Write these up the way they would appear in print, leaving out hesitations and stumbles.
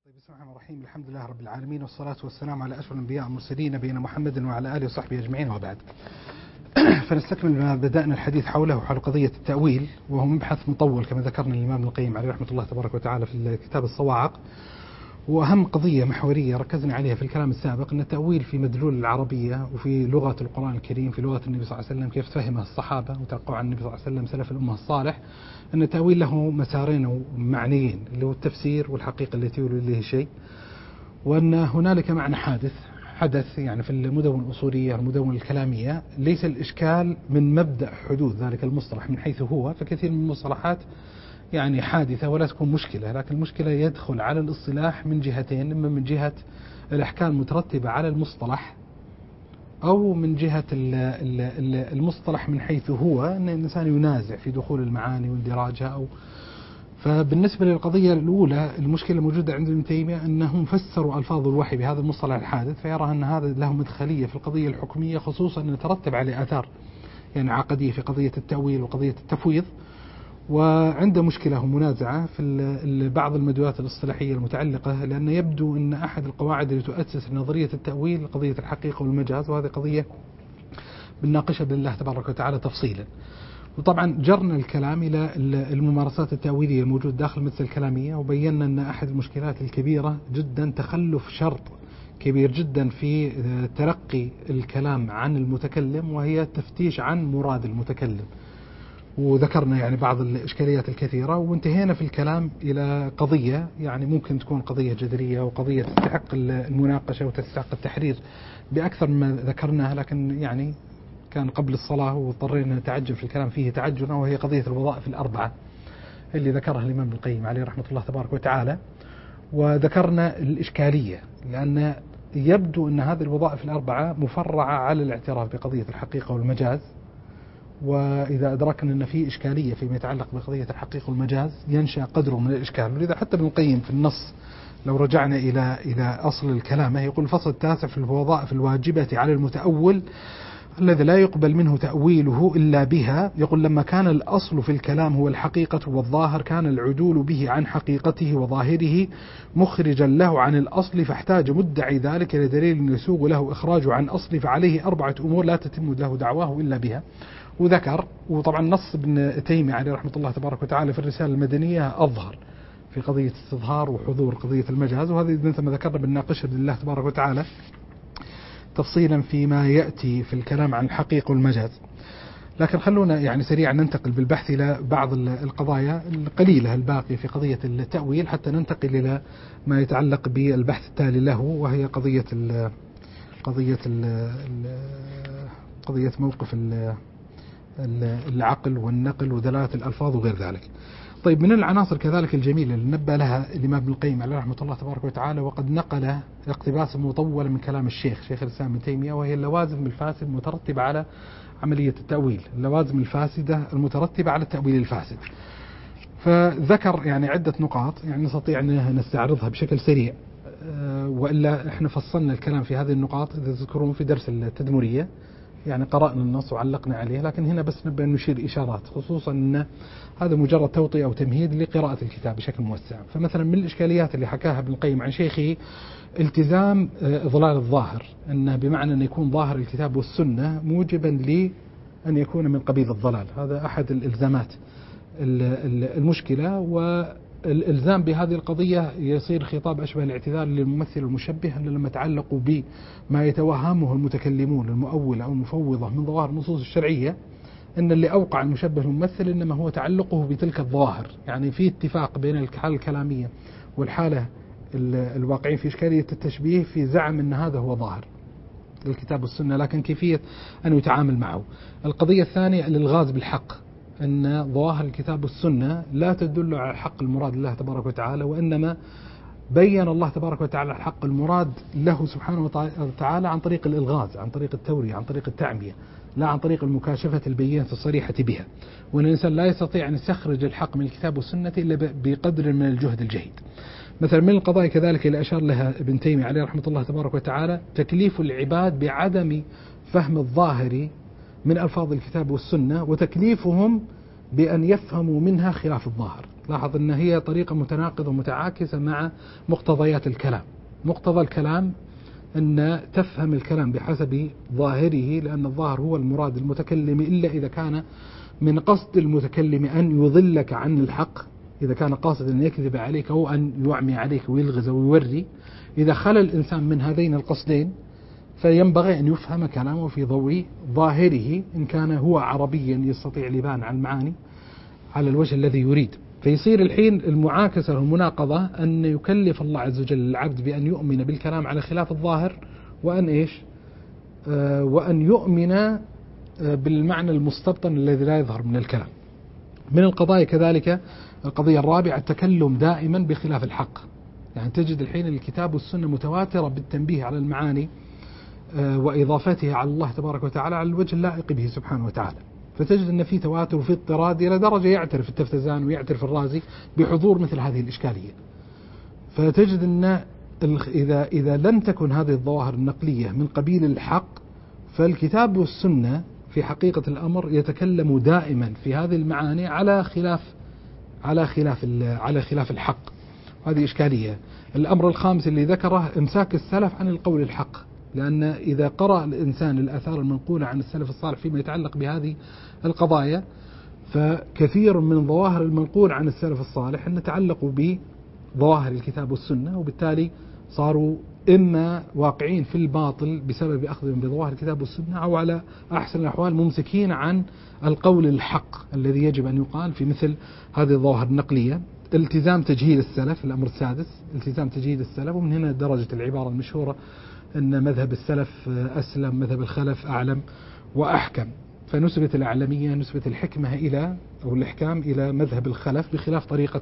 بسم الله الرحمن الرحيم. الحمد لله رب العالمين، والصلاة والسلام على أشرف الأنبياء والمرسلين نبينا محمد وعلى آله وصحبه أجمعين، وبعد. فنستكمل ما بدأنا الحديث حوله حول قضية التأويل، وهو مبحث مطول كما ذكرنا الإمام ابن القيم عليه رحمة الله تبارك وتعالى في كتاب الصواعق. وأهم قضية محورية ركزنا عليها في الكلام السابق أن التأويل في مدلول العربية وفي لغة القرآن الكريم، في لغة النبي صلى الله عليه وسلم، كيف فهمها الصحابة وتلقوا عن النبي صلى الله عليه وسلم سلف الأمة الصالح، أن التأويل له مسارين ومعنيين، اللي هو التفسير والحقيقة التي يولي إليه شيء، وأن هنالك معنى حدث يعني في المدون الأصولية المدون الكلامية، ليس الإشكال من مبدأ حدوث ذلك المصطلح من حيث هو، فكثير من المصطلحات يعني حادثة ولا تكون مشكلة، لكن المشكلة يدخل على الاصطلاح من جهتين، إما من جهة الأحكام المترتبة على المصطلح، أو من جهة المصطلح من حيث هو أن الإنسان ينازع في دخول المعاني واندراجها. فبالنسبة للقضية الأولى، المشكلة موجودة عند ابن تيمية أنهم فسروا ألفاظ الوحي بهذا المصطلح الحادث، فيرى أن هذا له مدخلية في القضية الحكمية، خصوصا أن يترتب عليه آثار يعني عقدية في قضية التأويل وقضية التفويض. وعنده مشكلة ومنازعة في بعض المدلولات الاصطلاحية المتعلقة، لأن يبدو أن أحد القواعد اللي تؤسس نظرية التأويل قضية الحقيقة والمجاز، وهذه قضية بنناقشها بإذن الله تبارك وتعالى تفصيلا. وطبعا جرنا الكلام إلى الممارسات التأويلية الموجود داخل مثل الكلامية، وبينا أن أحد المشكلات الكبيرة جدا تخلف شرط كبير جدا في تلقي الكلام عن المتكلم، وهي التفتيش عن مراد المتكلم. وذكرنا يعني بعض الإشكاليات الكثيرة، وانتهينا في الكلام إلى قضية يعني ممكن تكون قضية جذرية وقضية تستحق المناقشة وتستحق التحرير بأكثر مما ذكرناها، لكن يعني كان قبل الصلاة واضطرينا نتعجل في الكلام فيه تعجلا، وهي قضية الوظائف الأربعة اللي ذكرها الإمام ابن القيم عليه رحمة الله تبارك وتعالى. وذكرنا الإشكالية، لأن يبدو أن هذه الوظائف الأربعة مفرعة على الاعتراف بقضية الحقيقة والمجاز، وإذا أدركنا أن في إشكالية فيما يتعلق بقضية الحقيقة والمجاز ينشأ قدر من الإشكال. ولذا حتى ابن القيم في النص لو رجعنا إلى أصل الكلام يقول: الفصل التاسع في الوظائف الواجبة على المتأول الذي لا يقبل منه تأويله إلا بها، يقول: لما كان الأصل في الكلام هو الحقيقة والظاهر، كان العدول به عن حقيقته وظاهره مخرجا له عن الأصل، فاحتاج مدعي ذلك لدليل يسوغ له إخراجه عن أصل، فعليه 4 أمور لا تتم له دعواه إلا بها. وذكر، وطبعا نص ابن تيمية عليه رحمة الله تبارك وتعالى في الرسالة المدنية أظهر في قضية استظهار وحضور قضية المجاز، وهذه مثل ما ذكرنا بنناقشها بإذن الله تبارك وتعالى تفصيلا فيما يأتي في الكلام عن الحقيقة والمجاز. لكن خلونا يعني سريعا ننتقل بالبحث إلى بعض القضايا القليلة الباقية في قضية التأويل، حتى ننتقل إلى ما يتعلق بالبحث التالي له، وهي قضية موقف العقل والنقل ودلالة الألفاظ وغير ذلك. طيب، من العناصر كذلك الجميلة اللي نبه لها الإمام ابن القيم عليه رحمة الله تبارك وتعالى، وقد نقل اقتباسا مطولا من كلام شيخ الإسلام ابن تيمية، وهي اللوازم الفاسد المترتبة على عملية التأويل، اللوازم الفاسدة المترتبة على التأويل الفاسد. فذكر يعني عدة نقاط يعني نستطيع أن نستعرضها بشكل سريع، وإلا احنا فصلنا الكلام في هذه النقاط إذا تذكرون في درس التدمرية، يعني قرأنا النص وعلقنا عليه، لكن هنا بس نبي نشير إشارات، خصوصا أن هذا مجرد توطئة أو تمهيد لقراءة الكتاب بشكل موسع. فمثلا من الإشكاليات اللي حكاها ابن القيم عن شيخه التزام إضلال الظاهر، أنه بمعنى أن يكون ظاهر الكتاب والسنة موجبا لأن يكون من قبيل الضلال. هذا أحد الإلزامات المشكلة، والإلزام بهذه القضية يصير خطاب أشبه الاعتذار للممثل المشبه، أن لما تعلقوا بما يتوهمه المتكلمون المؤولة أو المفوضة من ظواهر النصوص الشرعية، أن اللي أوقع المشبه الممثل إنما هو تعلقه بتلك الظواهر، يعني في اتفاق بين الحالة الكلامية والحالة الواقعية في إشكالية التشبيه في زعم أن هذا هو ظاهر الكتاب والسنة، لكن كيفية أن يتعامل معه. القضية الثانية الإلغاز بالحق، أن ظواهر الكتاب والسنة لا تدل على الحق المراد لله تبارك وتعالى، وإنما بين الله تبارك وتعالى الحق المراد له سبحانه وتعالى عن طريق الإلغاز، عن طريق التورية، عن طريق التعمية، لا عن طريق المكاشفة البينة الصريحة بها. وأن الإنسان لا يستطيع أن يستخرج الحق من الكتاب والسنة إلا بقدر من الجهد الجهيد. مثلا من القضايا كذلك اللي أشار لها ابن تيمية عليه رحمة الله تبارك وتعالى تكليف العباد بعدم فهم الظاهر من ألفاظ الكتاب والسنة، وتكليفهم بأن يفهموا منها خلاف الظاهر. لاحظ أن هي طريقة متناقضة ومتعاكسة مع مقتضيات الكلام. مقتضى الكلام أن تفهم الكلام بحسب ظاهره، لأن الظاهر هو المراد المتكلم، إلا إذا كان من قصد المتكلم أن يضلك عن الحق، إذا كان قاصد أن يكذب عليك أو أن يعمي عليك ويلغز ويوري. إذا خلى الإنسان من هذين القصدين فينبغي أن يفهم كلامه في ضوء ظاهره، إن كان هو عربيا يستطيع الإبان عن المعاني على الوجه الذي يريد. فيصير الحين المعاكسة والمناقضة أن يكلف الله عز وجل العبد بأن يؤمن بالكلام على خلاف الظاهر، وأن إيش؟ وأن يؤمن بالمعنى المستبطن الذي لا يظهر من الكلام. من القضايا كذلك القضية الرابعة التكلم دائما بخلاف الحق. يعني تجد الحين الكتاب والسنة متواترة بالتنبيه على المعاني وإضافتها على الله تبارك وتعالى على الوجه اللائق به سبحانه وتعالى. فتجد أن في تواتر وفي اضطراد إلى درجة يعترف التفتزان ويعترف الرازي بحضور مثل هذه الإشكالية. فتجد أن إذا لم تكن هذه الظواهر النقلية من قبيل الحق، فالكتاب والسنة في حقيقة الأمر يتكلم دائما في هذه المعاني على خلاف الحق. هذه إشكالية. الأمر الخامس اللي ذكره إمساك السلف عن القول الحق، لأن إذا قرأ الإنسان الآثار المنقولة عن السلف الصالح فيما يتعلق بهذه القضايا، فكثير من ظواهر المنقول عن السلف الصالح أن تعلقوا بظواهر الكتاب والسنة، وبالتالي صاروا إما واقعين في الباطل بسبب أخذهم بظواهر الكتاب والسنة، أو على أحسن الأحوال ممسكين عن القول الحق الذي يجب أن يقال في مثل هذه الظواهر النقلية. التزام تجهيل السلف، الأمر السادس التزام تجهيل السلف. ومن هنا درجة العبارة المشهورة أن مذهب السلف أسلم، مذهب الخلف أعلم وأحكم. فنسبة الأعلمية نسبة الحكمة إلى أو الإحكام إلى مذهب الخلف بخلاف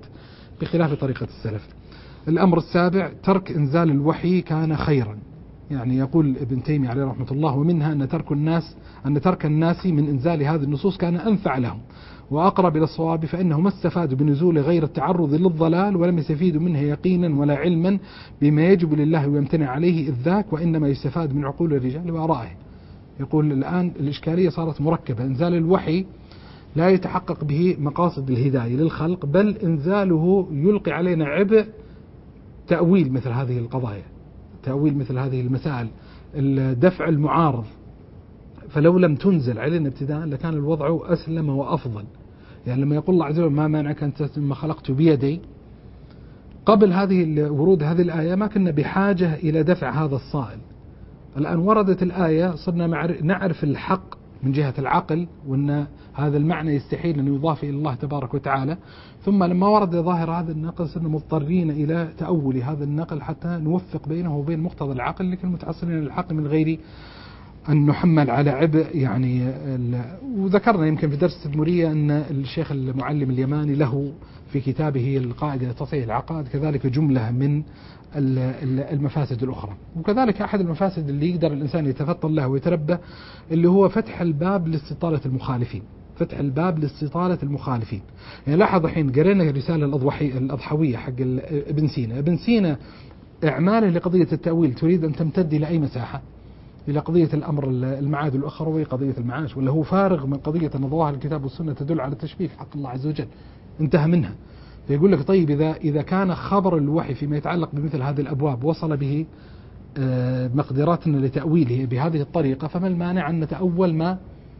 طريقة السلف. الأمر السابع ترك إنزال الوحي كان خيرا. يعني يقول ابن تيمية عليه رحمة الله: ومنها أن ترك الناس من إنزال هذه النصوص كان أنفع لهم وأقرب إلى الصواب، فإنهم ما استفادوا بنزول غير التعرض للضلال، ولم يستفيدوا منه يقينا ولا علما بما يجب لله ويمتنع عليه إذ ذاك، وإنما يستفاد من عقول الرجال وآرائهم. يقول الآن الإشكالية صارت مركبة. إنزال الوحي لا يتحقق به مقاصد الهداية للخلق، بل إنزاله يلقي علينا عبء تأويل مثل هذه القضايا، تأويل مثل هذه المسائل، دفع المعارض. فلو لم تنزل علينا ابتداء لكان الوضع أسلم وأفضل. يعني لما يقول الله عز وجل: ما منعك أن تسلم ما خلقت بيدي، قبل ورود هذه الآية ما كنا بحاجة إلى دفع هذا الصائل. الآن وردت الآية صرنا نعرف الحق من جهة العقل، وأن هذا المعنى يستحيل أن يضاف إلى الله تبارك وتعالى. ثم لما ورد ظاهر هذا النقل صرنا مضطرين إلى تأول هذا النقل حتى نوفق بينه وبين مقتضى العقل، لكن متحصلين للحق من غير أن نحمل على عبء. يعني وذكرنا يمكن في درس التدمرية أن الشيخ المعلم اليماني له في كتابه القاعدة لتصحيح العقائد كذلك جملة من المفاسد الأخرى. وكذلك أحد المفاسد اللي يقدر الإنسان يتفطن له ويتربى اللي هو فتح الباب لاستطالة المخالفين، فتح الباب لاستطالة المخالفين. يعني لاحظ الحين قرينا الرسالة الأضحوية حق ابن سينا إعماله لقضية التأويل تريد أن تمتد إلى أي مساحة؟ إلى قضية الأمر المعاد الأخروي، قضية المعاش، ولا هو فارغ من قضية أن ظواهر الكتاب والسنة تدل على التشبيه في حق الله عز وجل، انتهى منها. فيقول لك: طيب إذا كان خبر الوحي فيما يتعلق بمثل هذه الأبواب وصل به مقدراتنا لتأويله بهذه الطريقة، فما المانع أن نتأول ما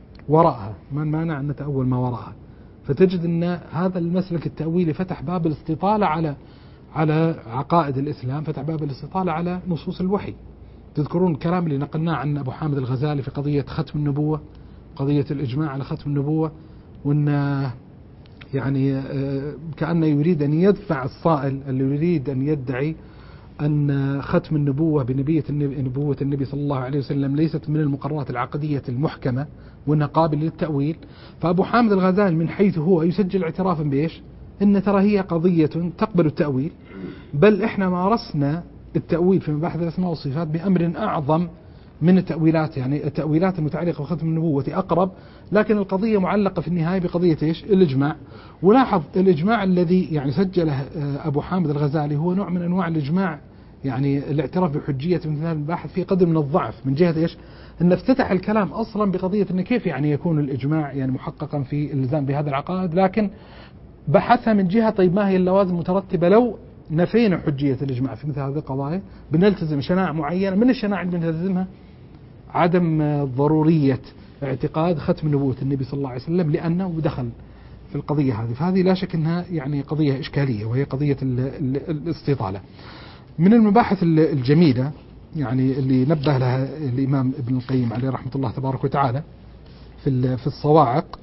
وراءها؟ فتجد أن هذا المسلك التأويلي فتح باب الاستطالة على عقائد الإسلام، فتح باب الاستطالة على نصوص الوحي. تذكرون الكلام اللي نقلناه عن أبو حامد الغزالي في قضية ختم النبوة، قضية الإجماع على ختم النبوة، وأن يعني كأنه يريد أن يدفع الصائل اللي يريد أن يدعي أن ختم النبوة نبوة النبي صلى الله عليه وسلم ليست من المقررات العقدية المحكمة وأنها قابل للتأويل. فأبو حامد الغزالي من حيث هو يسجل اعترافا بإيش؟ إن ترى هي قضية تقبل التأويل، بل إحنا مارسنا التأويل في مباحث الأسماء والصفات بأمر أعظم من التأويلات. يعني التأويلات المتعلقة بختم النبوة أقرب، لكن القضية معلقة في النهاية بقضية إيش؟ الإجماع. ولاحظ الإجماع الذي يعني سجله أبو حامد الغزالي هو نوع من أنواع الإجماع، يعني الاعتراف بحجية مثل هذا الباحث في قدر من الضعف من جهة إيش؟ أن افتتح الكلام أصلا بقضية أن كيف يعني يكون الإجماع يعني محققا في الالتزام بهذا العقائد، لكن بحثها من جهة طيب ما هي اللوازم المترتبة لو نفينا حجية الإجماع في مثل هذه القضايا، بنلتزم شناعة معينة من الشناعة اللي بنلتزمها عدم ضرورية اعتقاد ختم نبوة النبي صلى الله عليه وسلم لأنه دخل في القضية هذه. فهذه لا شك أنها يعني قضية إشكالية، وهي قضية الاستطالة. من المباحث الجميلة يعني اللي نبه لها الإمام ابن القيم عليه رحمة الله تبارك وتعالى في الصواعق،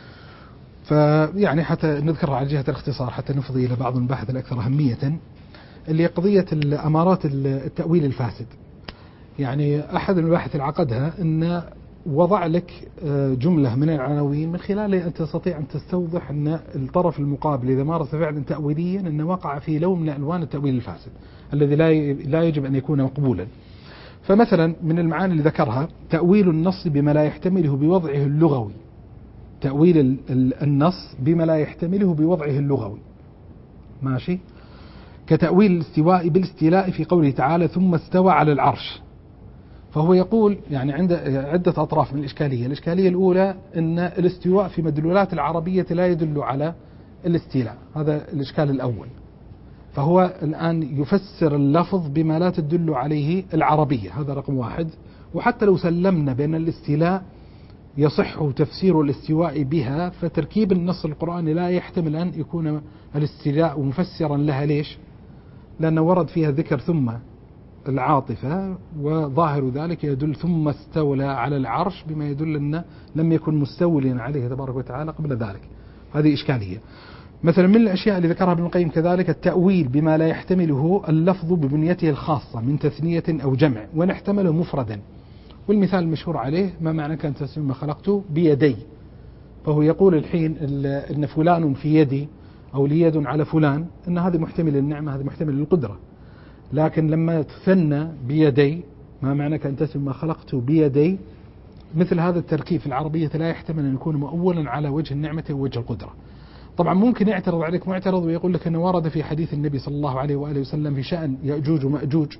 فيعني حتى نذكرها على جهة الاختصار حتى نفضي إلى بعض المباحث الأكثر أهمية، اللي هي قضية الأمارات التأويل الفاسد. يعني أحد المباحث اللي عقدها أن وضع لك جملة من العناوين من خلالها أن تستطيع أن تستوضح أن الطرف المقابل إذا مارس فعلا تأويليا أنه وقع في لون من ألوان التأويل الفاسد الذي لا يجب أن يكون مقبولا. فمثلا من المعاني اللي ذكرها تأويل النص بما لا يحتمله بوضعه اللغوي، تأويل النص بما لا يحتمله بوضعه اللغوي، ماشي، كتأويل الاستواء بالاستيلاء في قوله تعالى ثم استوى على العرش. فهو يقول يعني عند عدة أطراف من الإشكالية. الإشكالية الأولى أن الاستواء في مدلولات العربية لا يدل على الاستيلاء، هذا الإشكال الأول. فهو الآن يفسر اللفظ بما لا تدل عليه العربية، هذا رقم واحد. وحتى لو سلمنا بأن الاستيلاء يصح تفسير الاستواء بها، فتركيب النص القرآني لا يحتمل أن يكون الاستيلاء مفسرا لها. ليش؟ لأنه ورد فيها ذكر ثم العاطفة، وظاهر ذلك يدل ثم استولى على العرش بما يدل أنه لم يكن مستوليا عليه تبارك وتعالى قبل ذلك. هذه إشكالية. مثلا من الأشياء اللي ذكرها ابن القيم كذلك التأويل بما لا يحتمله اللفظ ببنيته الخاصة من تثنية أو جمع ونحتمله مفردا. والمثال المشهور عليه ما معنى كان تسمى خلقته بيدي، فهو يقول الحين إن فلان في يدي أو لي يد على فلان، أن هذا محتمل للنعمة، هذا محتمل للقدرة. لكن لما تثنى بيدي ما معنى كان تسمى خلقته بيدي، مثل هذا التركيب في العربية لا يحتمل أن يكون مؤولا على وجه النعمة ووجه القدرة. طبعا ممكن يعترض عليك معترض ويقول لك أنه ورد في حديث النبي صلى الله عليه وآله وسلم في شأن يأجوج ومأجوج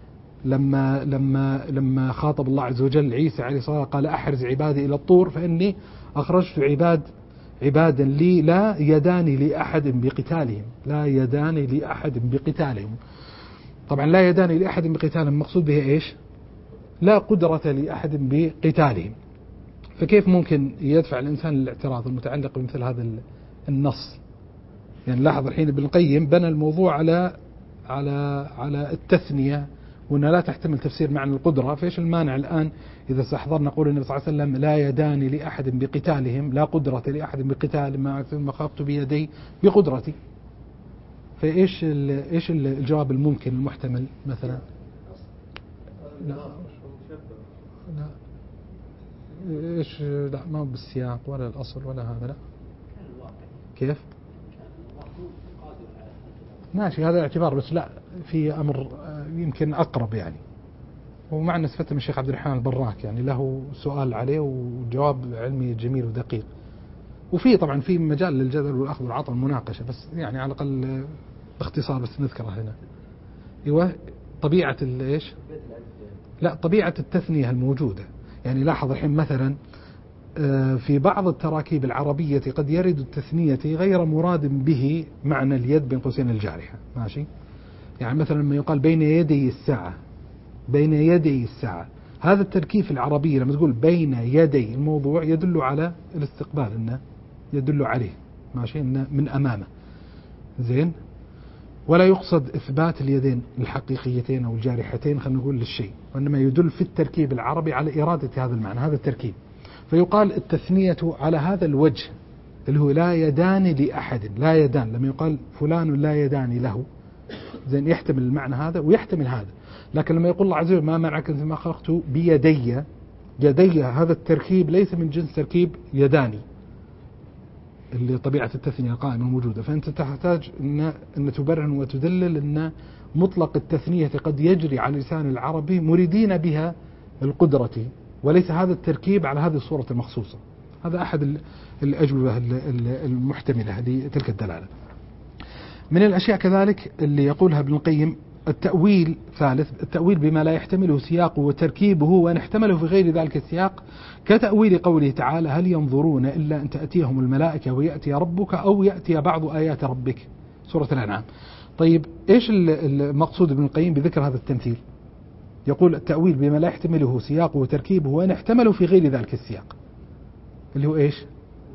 لما خاطب الله عز وجل عيسى عليه الصلاة قال أحرز عبادي إلى الطور فإني أخرجت عبادا لي لا يدان لأحد بقتالهم، لا يدان لأحد بقتالهم. طبعا لا يدان لأحد بقتالهم مقصود به إيش؟ لا قدرة لأحد بقتالهم. فكيف ممكن يدفع الإنسان للاعتراض المتعلق بمثل هذا النص؟ يعني لاحظ الحين ابن القيم بنى الموضوع على التثنية وأنها لا تحتمل تفسير معنى القدرة. فإيش المانع الآن إذا استحضرنا قول النبي صلى الله عليه وسلم لا يدان لأحد بقتالهم، لا قدرة لأحد بقتال ما خافت بيدي بقدرتي. فإيش الجواب الممكن المحتمل مثلا؟ لا إيش لا ما هو بالسياق ولا الأصل ولا هذا. لا كيف ماشي هذا الاعتبار، بس لا في أمر يمكن أقرب يعني، ومعنا استفدت من الشيخ عبد الرحمن البراك يعني له سؤال عليه وجواب علمي جميل ودقيق، وفي طبعا في مجال للجدل والأخذ والعطاء والمناقشة، بس يعني على الأقل باختصار بس نذكره هنا. ايوه طبيعة ايش؟ لا طبيعة التثنية الموجودة. يعني لاحظ الحين مثلا في بعض التراكيب العربية قد يرد التثنية غير مراد به معنى اليد بين قوسين الجارحة، ماشي؟ يعني مثلا لما يقال بين يدي الساعة، بين يدي الساعة، هذا التركيب في العربية لما تقول بين يدي الموضوع يدل على الاستقبال، إنه يدل عليه، ماشي، إنه من أمامه، زين، ولا يقصد إثبات اليدين الحقيقيتين أو الجارحتين خلينا نقول للشيء، وإنما يدل في التركيب العربي على إرادة هذا المعنى، هذا التركيب. فيقال التثنية على هذا الوجه اللي هو لا يدان لأحد، لا يدان لما يقال فلان لا يدان له، زين، يحتمل المعنى هذا ويحتمل هذا. لكن لما يقول الله عز وجل ما منعك ما خلقت بيدي، يدي هذا التركيب ليس من جنس تركيب يداني اللي طبيعة التثنية القائمة موجودة. فأنت تحتاج أن تبرهن وتدلل أن مطلق التثنية قد يجري على لسان العربي مريدين بها القدرة، وليس هذا التركيب على هذه الصورة المخصوصة. هذا أحد الأجوبة المحتملة لتلك الدلالة. من الأشياء كذلك اللي يقولها ابن القيم التأويل ثالث، التأويل بما لا يحتمله سياقه وتركيبه وأن احتمله في غير ذلك السياق، كتأويل قوله تعالى هل ينظرون إلا أن تأتيهم الملائكة ويأتي ربك أو يأتي بعض آيات ربك، سورة الأنعام. طيب إيش المقصود ابن القيم بذكر هذا التمثيل؟ يقول التأويل بما لا يحتمله سياقه وتركيبه وأن احتمله في غير ذلك السياق، اللي هو إيش؟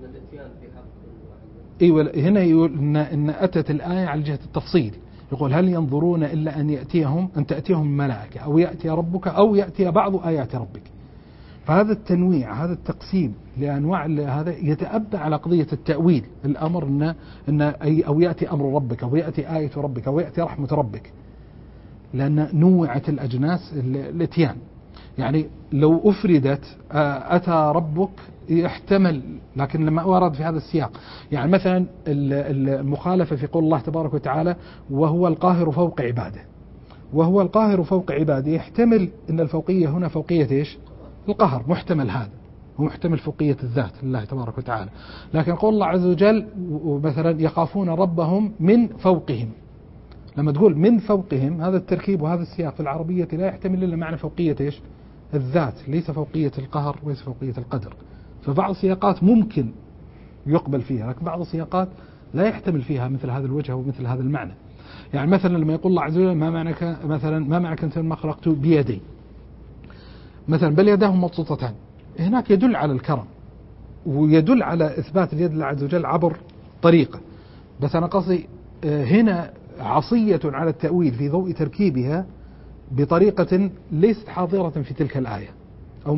أيوة، هنا يقول إن أتت الآية على جهة التفصيل، يقول هل ينظرون إلا أن تأتيهم الملائكة أو يأتي ربك أو يأتي بعض آيات ربك. فهذا التنويع، هذا التقسيم لأنواع هذا يتأبى على قضية التأويل، الأمر إن أو يأتي أمر ربك أو يأتي آية ربك أو يأتي رحمة ربك، لأن نوعت الأجناس الاتيان. يعني لو أفردت أتى ربك يحتمل، لكن لما ورد في هذا السياق، يعني مثلا المخالفة في قول الله تبارك وتعالى وهو القاهر فوق عباده، وهو القاهر فوق عباده، يحتمل أن الفوقية هنا فوقية إيش؟ القهر، محتمل هذا، ومحتمل فوقية الذات لله تبارك وتعالى. لكن قول الله عز وجل مثلا يخافون ربهم من فوقهم، لما تقول من فوقهم، هذا التركيب وهذا السياق في العربية لا يحتمل إلا معنى فوقية إيش؟ الذات، ليس فوقية القهر وليس فوقية القدر. فبعض السياقات ممكن يقبل فيها، لكن بعض السياقات لا يحتمل فيها مثل هذا الوجه ومثل هذا المعنى. يعني مثلا لما يقول الله عز وجل ما معنى أنت ما خلقت بيدي، مثلا بل يداه مبسوطتان، هناك يدل على الكرم ويدل على إثبات اليد لله عز وجل عبر طريقة، بس أنا قصدي هنا عصية على التأويل في ضوء تركيبها بطريقة ليست حاضرة في تلك الآية. أو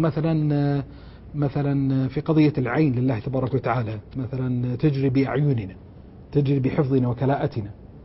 مثلا في قضية العين لله تبارك وتعالى، مثلا تجري بأعيننا، تجري بحفظنا وكلاءتنا،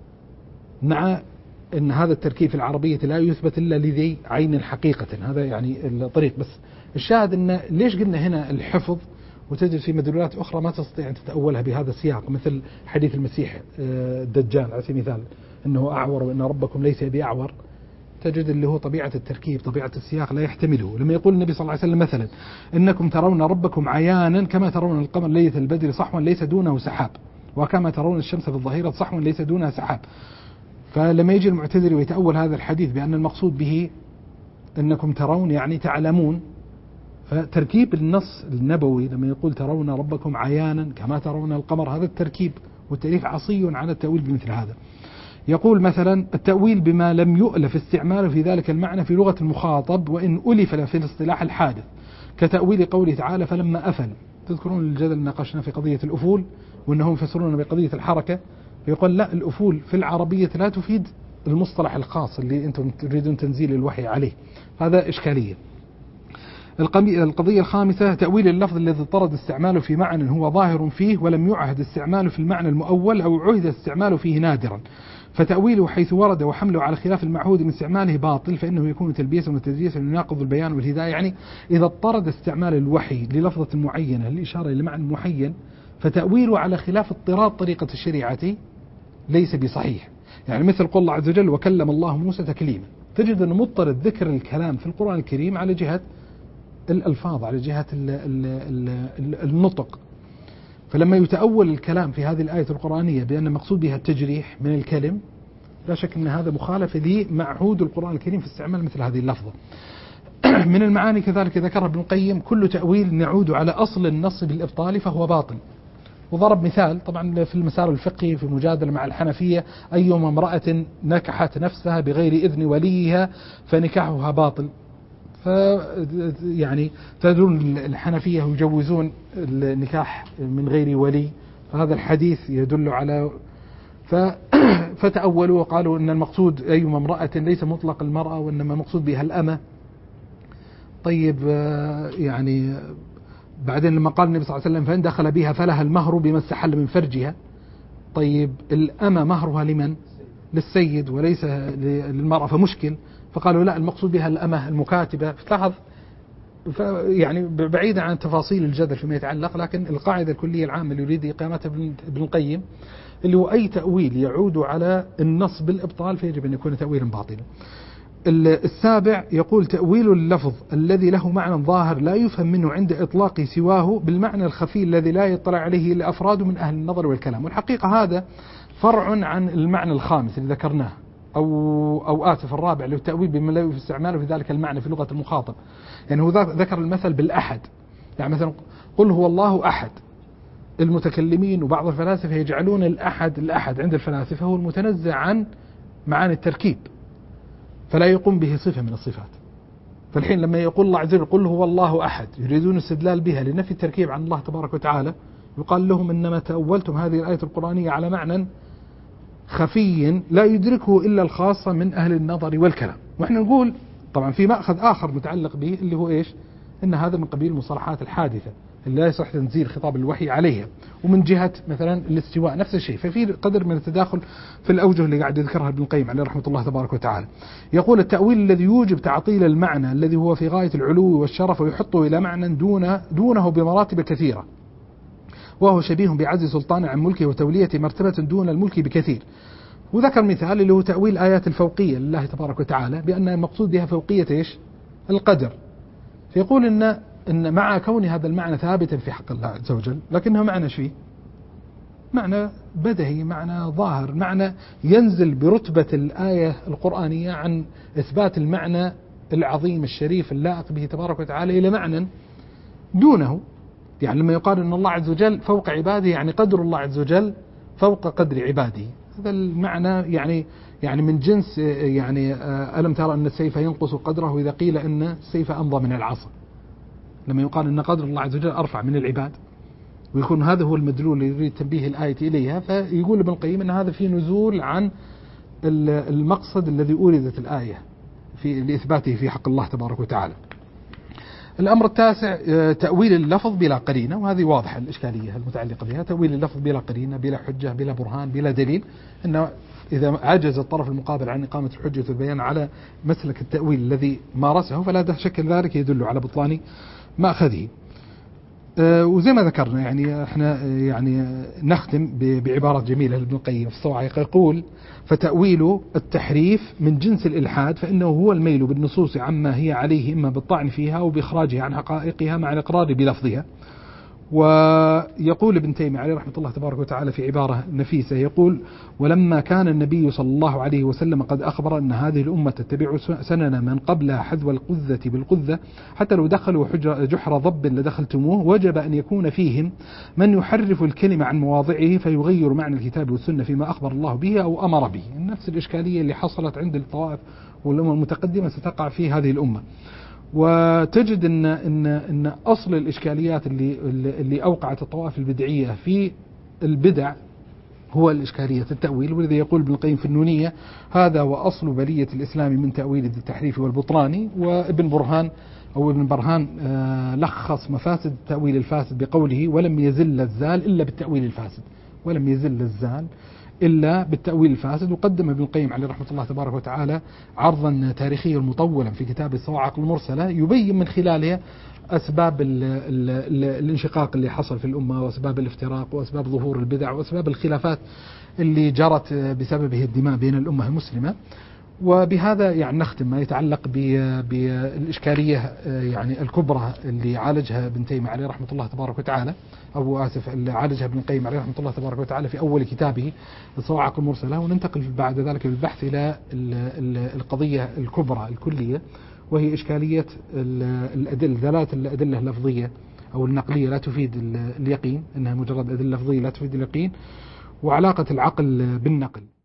مع أن هذا التركيب في العربية لا يثبت إلا لذي عين حقيقة، هذا يعني الطريق. بس الشاهد أن ليش قلنا هنا الحفظ، وتجد في مدلولات أخرى ما تستطيع أن تتأولها بهذا السياق، مثل حديث المسيح الدجال على سبيل المثال أنه أعور وأن ربكم ليس بأعور، تجد اللي هو طبيعة التركيب، طبيعة السياق لا يحتمله. لما يقول النبي صلى الله عليه وسلم مثلا إنكم ترون ربكم عيانا كما ترون القمر ليلة البدر صحوا ليس دونه سحاب، وكما ترون الشمس في الظهيرة صحوا ليس دونها سحاب. فلما يجي المعتذر ويتأول هذا الحديث بأن المقصود به أنكم ترون يعني تعلمون، فتركيب النص النبوي لما يقول ترون ربكم عيانا كما ترون القمر، هذا التركيب والتأليف عصي على التأويل بمثل هذا. يقول مثلا التأويل بما لم يؤلف استعماله في ذلك المعنى في لغة المخاطب وإن ألف في الاصطلاح الحادث، كتأويل قوله تعالى فلما أفل. تذكرون الجدل ناقشنا في قضية الأفول وأنهم يفسرون بقضية الحركة، يقول لا، الأفول في العربية لا تفيد المصطلح الخاص اللي أنتم تريدون تنزيل الوحي عليه، هذا إشكالية. القضية الخامسة تأويل اللفظ الذي طرد استعماله في معنى هو ظاهر فيه ولم يعهد استعماله في المعنى المؤول أو عهد استعماله فيه نادرا، فتأويله حيث ورد وحمله على خلاف المعهود من استعماله باطل، فإنه يكون تلبيسا وتدليسا يناقض البيان والهداية. يعني إذا اضطرد استعمال الوحي للفظة معينة للإشارة إلى معنى معين، فتأويله على خلاف اضطراد طريقة الشريعة ليس بصحيح. يعني مثل قول الله عز وجل وكلم الله موسى تكليما، تجد أن مضطرد ذكر الكلام في القرآن الكريم على جهة الألفاظ، على جهة النطق. فلما يتأول الكلام في هذه الآية القرآنية بأن مقصود بها التجريح من الكلم، لا شك أن هذا مخالف لمعهود القرآن الكريم في استعمال مثل هذه اللفظة. من المعاني كذلك ذكرها ابن القيم كل تأويل نعود على أصل النص بالإبطال فهو باطل. وضرب مثال طبعا في المسار الفقهي في مجادلة مع الحنفية، أيما امرأة نكحت نفسها بغير إذن وليها فنكاحها باطل. يعني تدرون الحنفية يجوزون النكاح من غير ولي، فهذا الحديث يدل على فتأولوا وقالوا أن المقصود أيما امرأة ليس مطلق المرأة وإنما مقصود بها الأمة. طيب يعني بعدين لما قال النبي صلى الله عليه وسلم فإن دخل بها فلها المهر بما استحل من فرجها، طيب الأمة مهرها لمن؟ للسيد وليس للمرأة، فمشكل. فقالوا لا، المقصود بها الأمة المكاتبة. فتلاحظ يعني بعيدا عن تفاصيل الجدل فيما يتعلق، لكن القاعدة الكلية العامة اللي يريد إقامتها ابن القيم اللي هو أي تأويل يعود على النص بالإبطال فيجب أن يكون تأويلا باطلا. السابع يقول تأويل اللفظ الذي له معنى ظاهر لا يفهم منه عند إطلاق سواه بالمعنى الخفي الذي لا يطلع عليه إلا أفراد من أهل النظر والكلام. والحقيقة هذا فرع عن المعنى الخامس اللي ذكرناه، أو آسف الرابع اللي هو التأويل بما لا يوجد استعماله في ذلك المعنى في لغة المخاطب. يعني هو ذكر المثل بالأحد، يعني مثلا قل هو الله أحد. المتكلمين وبعض الفلاسفة يجعلون الأحد عند الفلاسفة هو المتنزه عن معاني التركيب، فلا يقوم به صفة من الصفات. فالحين لما يقول الله عز وجل قل هو الله أحد يريدون استدلال بها لنفي التركيب عن الله تبارك وتعالى، يقال لهم إنما تأولتم هذه الآية القرآنية على معنى خفي لا يدركه إلا الخاصة من أهل النظر والكلام. وإحنا نقول طبعا في مأخذ آخر متعلق به اللي هو إيش؟ إن هذا من قبيل المصطلحات الحادثة اللي لا يصح تنزيل خطاب الوحي عليها. ومن جهة مثلا الاستواء نفس الشيء، ففي قدر من التداخل في الأوجه اللي قاعد يذكرها ابن القيم عليه رحمة الله تبارك وتعالى. يقول التأويل الذي يوجب تعطيل المعنى الذي هو في غاية العلو والشرف ويحطه إلى معنى دونه بمراتب كثيرة، وهو شبيه بعزز سلطان عن ملكه وتولية مرتبة دون الملك بكثير. وذكر مثال اللي هو تأويل آيات الفوقية لله تبارك وتعالى بأن المقصود بها فوقية إيش؟ القدر. فيقول إن مع كون هذا المعنى ثابتا في حق الله عز وجل، لكنه معنى شيء معنى بدهي، معنى ظاهر، معنى ينزل برتبة الآية القرآنية عن إثبات المعنى العظيم الشريف اللائق به تبارك وتعالى إلى معنى دونه. يعني لما يقال أن الله عز وجل فوق عباده، يعني قدر الله عز وجل فوق قدر عباده. هذا المعنى يعني من جنس يعني ألم ترى أن السيف ينقص قدره إذا قيل أن السيف أمضى من العصا. لما يقال أن قدر الله عز وجل أرفع من العباد، ويكون هذا هو المدلول اللي يريد تنبيه الآية إليها، فيقول ابن القيم أن هذا فيه نزول عن المقصد الذي أوردت الآية لإثباته في حق الله تبارك وتعالى. الأمر التاسع تأويل اللفظ بلا قرينة، وهذه واضحة الإشكالية المتعلقة بها. تأويل اللفظ بلا قرينة، بلا حجة، بلا برهان، بلا دليل. إنه إذا عجز الطرف المقابل عن إقامة الحجة والبيان على مسلك التأويل الذي مارسه، فلا شك ذلك يدل على بطلان مأخذه. وزي ما ذكرنا يعني احنا يعني نختم بعبارة جميلة لابن القيم في الصواعق، يقول فتأويل التحريف من جنس الإلحاد، فإنه هو الميل بالنصوص عما هي عليه إما بالطعن فيها أو بإخراجها عن حقائقها مع الإقرار بلفظها. ويقول ابن تيمية عليه رحمة الله تبارك وتعالى في عبارة نفيسة، يقول ولما كان النبي صلى الله عليه وسلم قد أخبر أن هذه الأمة تتبع سنن من قبلها حذو القذة بالقذة حتى لو دخلوا جحر ضب لدخلتموه، وجب أن يكون فيهم من يحرف الكلمة عن مواضعه فيغير معنى الكتاب والسنة فيما أخبر الله به أو أمر به. نفس الإشكالية اللي حصلت عند الطوائف والأمم المتقدمة ستقع في هذه الأمة. وتجد إن أصل الإشكاليات اللي أوقعت الطوائف البدعية في البدع هو الإشكالية التأويل. ولذا يقول ابن القيم في النونية هذا وأصل بلية الإسلام من تأويل ذي التحريف والبطران. وابن برهان لخص مفاسد التأويل الفاسد بقوله ولم يزل الزال إلا بالتأويل الفاسد، ولم يزل الزال إلا بالتأويل الفاسد. وقدم ابن القيم عليه رحمة الله تبارك وتعالى عرضا تاريخيا مطولا في كتاب الصواعق المرسلة يبين من خلالها أسباب الانشقاق اللي حصل في الأمة، وأسباب الافتراق، وأسباب ظهور البدع، وأسباب الخلافات اللي جرت بسببه الدماء بين الأمة المسلمة. وبهذا يعني نختم ما يتعلق بالإشكالية يعني الكبرى اللي عالجها ابن تيمية عليه رحمة الله تبارك وتعالى، اللي عالجها ابن القيم عليه رحمة الله تبارك وتعالى في أول كتابه الصواعق المرسلة. وننتقل بعد ذلك بالبحث إلى القضية الكبرى الكلية، وهي إشكالية دلالات الأدلة اللفظية أو النقلية لا تفيد اليقين، إنها مجرد أدلة لفظية لا تفيد اليقين، وعلاقة العقل بالنقل.